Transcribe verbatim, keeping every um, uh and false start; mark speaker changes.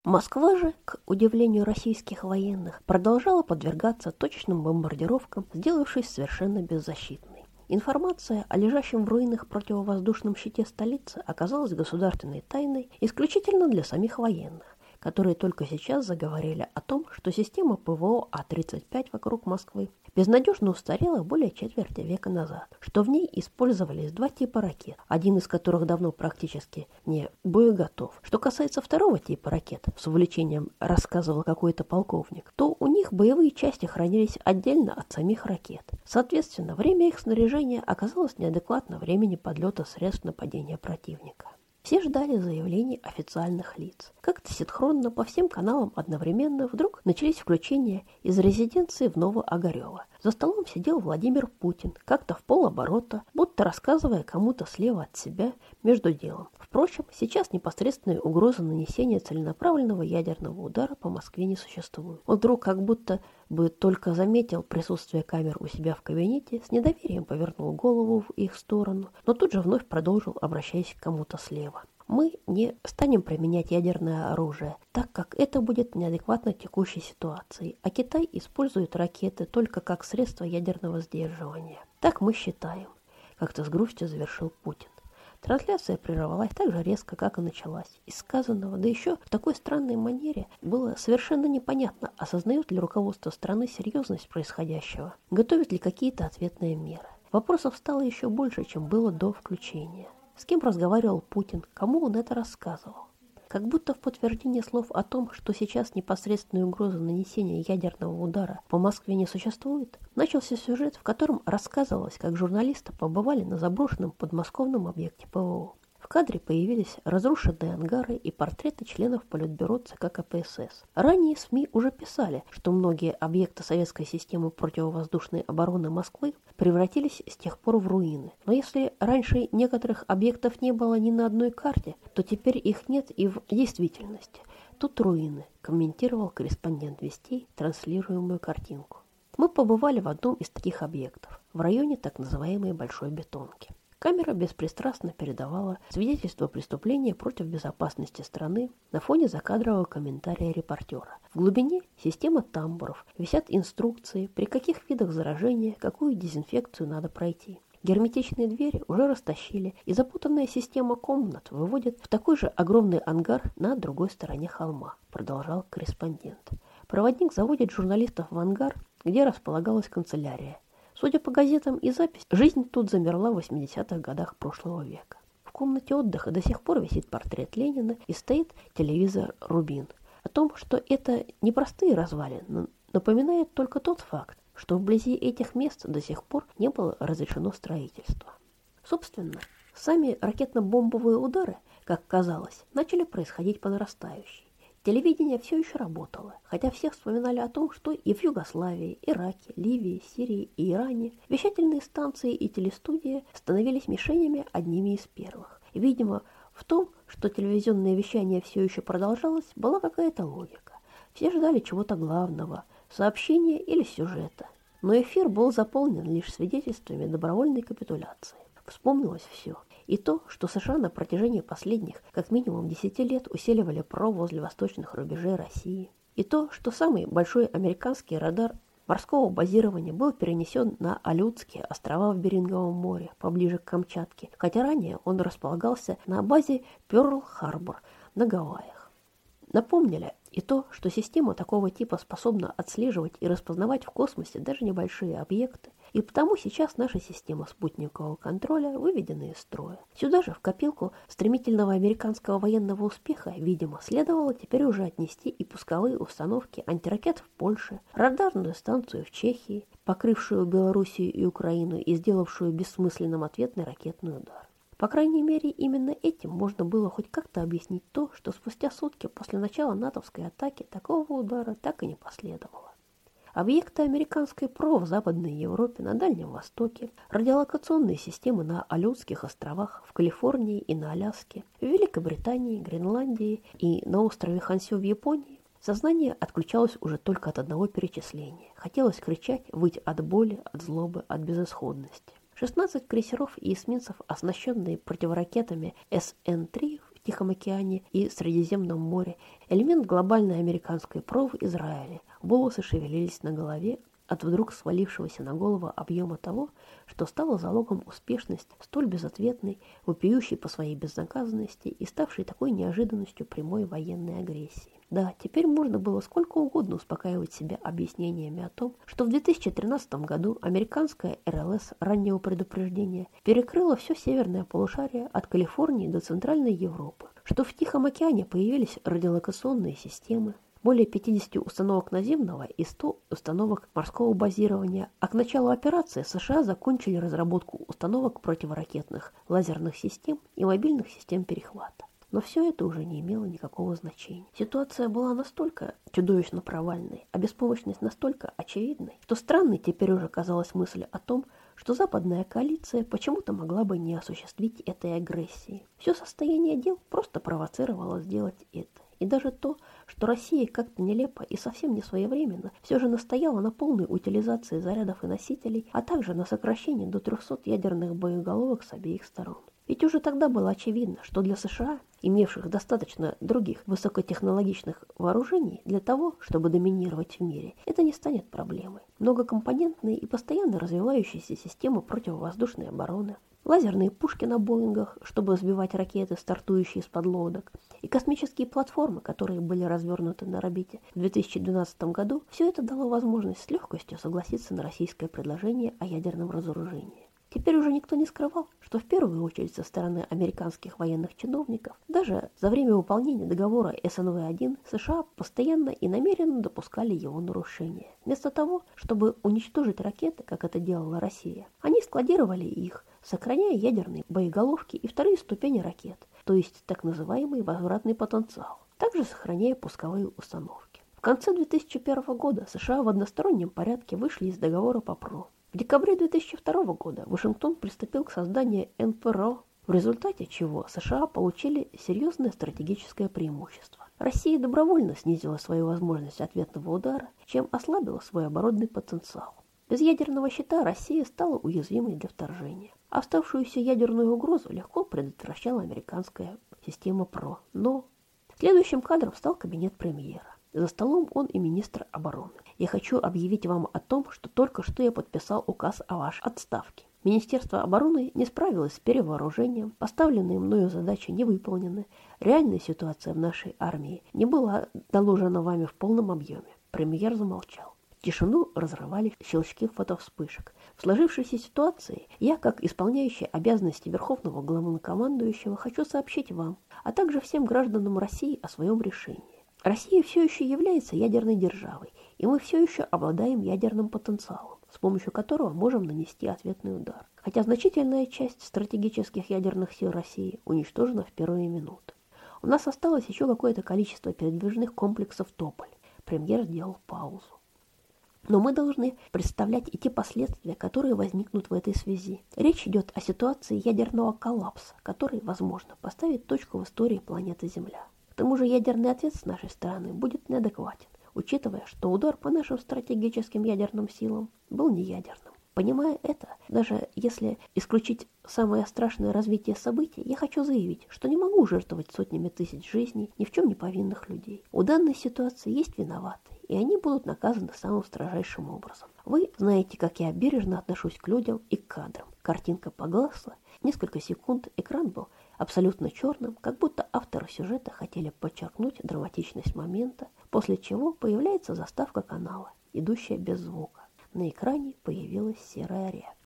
Speaker 1: Москва же, к удивлению российских военных, продолжала подвергаться точечным бомбардировкам, сделавшись совершенно беззащитной. Информация о лежащем в руинах противовоздушном щите столицы оказалась государственной тайной исключительно для самих военных, которые только сейчас заговорили о том, что система ПВО А тридцать пять вокруг Москвы безнадежно устарела более четверти века назад, что в ней использовались два типа ракет, один из которых давно практически не боеготов. Что касается второго типа ракет, с увлечением рассказывал какой-то полковник, то у них боевые части хранились отдельно от самих ракет. Соответственно, время их снаряжения оказалось неадекватно времени подлета средств нападения противника. Все ждали заявлений официальных лиц. Как-то синхронно по всем каналам одновременно вдруг начались включения из резиденции в Новоогарево. За столом сидел Владимир Путин, как-то в полоборота, будто рассказывая кому-то слева от себя между делом. Впрочем, сейчас непосредственной угрозы нанесения целенаправленного ядерного удара по Москве не существует. Он вдруг как будто бы только заметил присутствие камер у себя в кабинете, с недоверием повернул голову в их сторону, но тут же вновь продолжил, обращаясь к кому-то слева. Мы не станем применять ядерное оружие, так как это будет неадекватно текущей ситуации, а Китай использует ракеты только как средство ядерного сдерживания. Так мы считаем, как-то с грустью завершил Путин. Трансляция прервалась так же резко, как и началась. Из сказанного, да еще в такой странной манере, было совершенно непонятно, осознает ли руководство страны серьезность происходящего, готовит ли какие-то ответные меры. Вопросов стало еще больше, чем было до включения. С кем разговаривал Путин, кому он это рассказывал? Как будто в подтверждение слов о том, что сейчас непосредственной угрозы нанесения ядерного удара по Москве не существует, начался сюжет, в котором рассказывалось, как журналисты побывали на заброшенном подмосковном объекте ПВО. В кадре появились разрушенные ангары и портреты членов Политбюро ЦК КПСС. Ранее СМИ уже писали, что многие объекты советской системы противовоздушной обороны Москвы превратились с тех пор в руины. Но если раньше некоторых объектов не было ни на одной карте, то теперь их нет и в действительности. Тут руины, комментировал корреспондент Вестей транслируемую картинку. Мы побывали в одном из таких объектов, в районе так называемой Большой Бетонки. Камера беспристрастно передавала свидетельство преступления против безопасности страны на фоне закадрового комментария репортера. В глубине система тамбуров, висят инструкции, при каких видах заражения, какую дезинфекцию надо пройти. Герметичные двери уже растащили, и запутанная система комнат выводит в такой же огромный ангар на другой стороне холма, продолжал корреспондент. Проводник заводит журналистов в ангар, где располагалась канцелярия. Судя по газетам и записям, жизнь тут замерла в восьмидесятых годах прошлого века. В комнате отдыха до сих пор висит портрет Ленина и стоит телевизор «Рубин». О том, что это непростые развалины, напоминает только тот факт, что вблизи этих мест до сих пор не было разрешено строительство. Собственно, сами ракетно-бомбовые удары, как казалось, начали происходить по нарастающей. Телевидение все еще работало, хотя все вспоминали о том, что и в Югославии, Ираке, Ливии, Сирии и Иране вещательные станции и телестудии становились мишенями одними из первых. И, видимо, в том, что телевизионное вещание все еще продолжалось, была какая-то логика. Все ждали чего-то главного, сообщения или сюжета. Но эфир был заполнен лишь свидетельствами добровольной капитуляции. Вспомнилось все. И то, что США на протяжении последних как минимум десяти лет усиливали ПРО возле восточных рубежей России. И то, что самый большой американский радар морского базирования был перенесен на Алютские острова в Беринговом море, поближе к Камчатке, хотя ранее он располагался на базе Пёрл-Харбор на Гавайях. Напомнили и то, что система такого типа способна отслеживать и распознавать в космосе даже небольшие объекты, и потому сейчас наша система спутникового контроля выведена из строя. Сюда же, в копилку стремительного американского военного успеха, видимо, следовало теперь уже отнести и пусковые установки антиракет в Польше, радарную станцию в Чехии, покрывшую Белоруссию и Украину и сделавшую бессмысленным ответный ракетный удар. По крайней мере, именно этим можно было хоть как-то объяснить то, что спустя сутки после начала натовской атаки такого удара так и не последовало. Объекты американской ПРО в Западной Европе, на Дальнем Востоке, радиолокационные системы на Алютских островах, в Калифорнии и на Аляске, в Великобритании, Гренландии и на острове Хансю в Японии. Сознание отключалось уже только от одного перечисления. Хотелось кричать, выть от боли, от злобы, от безысходности. шестнадцать крейсеров и эсминцев, оснащенные противоракетами Эс Эн три, в Тихом океане и Средиземном море, элемент глобальной американской ПРО в Израиле. Волосы шевелились на голове от вдруг свалившегося на голову объема того, что стало залогом успешности столь безответной, вопиющей по своей безнаказанности и ставшей такой неожиданностью прямой военной агрессии. Да, теперь можно было сколько угодно успокаивать себя объяснениями о том, что в две тысячи тринадцатом году американская эр эл эс раннего предупреждения перекрыла все северное полушарие от Калифорнии до Центральной Европы, что в Тихом океане появились радиолокационные системы, более пятидесяти установок наземного и ста установок морского базирования, а к началу операции США закончили разработку установок противоракетных лазерных систем и мобильных систем перехвата. Но все это уже не имело никакого значения. Ситуация была настолько чудовищно провальной, а беспомощность настолько очевидной, что странной теперь уже казалась мысль о том, что западная коалиция почему-то могла бы не осуществить этой агрессии. Все состояние дел просто провоцировало сделать это. И даже то, что Россия как-то нелепо и совсем не своевременно все же настояла на полной утилизации зарядов и носителей, а также на сокращении до трехсот ядерных боеголовок с обеих сторон. Ведь уже тогда было очевидно, что для США, имевших достаточно других высокотехнологичных вооружений для того, чтобы доминировать в мире, это не станет проблемой. Многокомпонентные и постоянно развивающиеся системы противовоздушной обороны, лазерные пушки на Боингах, чтобы сбивать ракеты, стартующие из подлодок, и космические платформы, которые были развернуты на орбите в две тысячи двенадцатом году, все это дало возможность с легкостью согласиться на российское предложение о ядерном разоружении. Теперь уже никто не скрывал, что в первую очередь со стороны американских военных чиновников, даже за время выполнения договора эс эн вэ один, США постоянно и намеренно допускали его нарушения. Вместо того, чтобы уничтожить ракеты, как это делала Россия, они складировали их, сохраняя ядерные боеголовки и вторые ступени ракет, то есть так называемый возвратный потенциал, также сохраняя пусковые установки. В конце две тысячи первого года США в одностороннем порядке вышли из договора по ПРО. В декабре две тысячи второго года Вашингтон приступил к созданию эн пэ эр о, в результате чего США получили серьезное стратегическое преимущество. Россия добровольно снизила свою возможность ответного удара, чем ослабила свой оборонный потенциал. Без ядерного щита Россия стала уязвимой для вторжения. Оставшуюся ядерную угрозу легко предотвращала американская система ПРО. Но следующим кадром стал кабинет премьера. За столом он и министр обороны. Я хочу объявить вам о том, что только что я подписал указ о вашей отставке. Министерство обороны не справилось с перевооружением, поставленные мною задачи не выполнены, реальная ситуация в нашей армии не была доложена вами в полном объеме. Премьер замолчал. Тишину разрывали щелчки фотовспышек. В сложившейся ситуации я, как исполняющий обязанности Верховного Главнокомандующего, хочу сообщить вам, а также всем гражданам России о своем решении. Россия все еще является ядерной державой, и мы все еще обладаем ядерным потенциалом, с помощью которого можем нанести ответный удар. Хотя значительная часть стратегических ядерных сил России уничтожена в первые минуты. У нас осталось еще какое-то количество передвижных комплексов «Тополь». Премьер сделал паузу. Но мы должны представлять и те последствия, которые возникнут в этой связи. Речь идет о ситуации ядерного коллапса, который, возможно, поставит точку в истории планеты Земля. К тому же ядерный ответ с нашей стороны будет неадекватен, учитывая, что удар по нашим стратегическим ядерным силам был не ядерным. Понимая это, даже если исключить самое страшное развитие событий, я хочу заявить, что не могу жертвовать сотнями тысяч жизней ни в чем не повинных людей. У данной ситуации есть виноватые, и они будут наказаны самым строжайшим образом. Вы знаете, как я бережно отношусь к людям и к кадрам. Картинка погасла, несколько секунд экран был абсолютно черным, как будто авторы сюжета хотели подчеркнуть драматичность момента, после чего появляется заставка канала, идущая без звука. На экране появилась серая рябь.